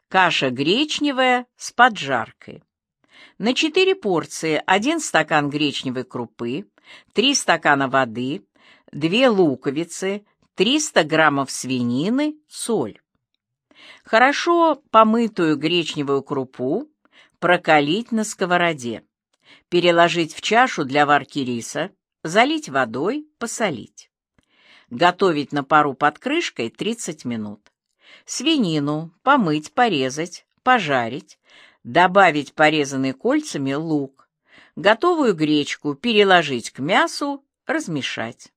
Каша гречневая с поджаркой. На 4 порции 1 стакан гречневой крупы, 3 стакана воды, 2 луковицы, 300 граммов свинины, соль. Хорошо помытую гречневую крупу прокалить на сковороде, переложить в чашу для варки риса, залить водой, посолить. Готовить на пару под крышкой 30 минут. Свинину помыть, порезать, пожарить, добавить порезанный кольцами лук, готовую гречку переложить к мясу, размешать.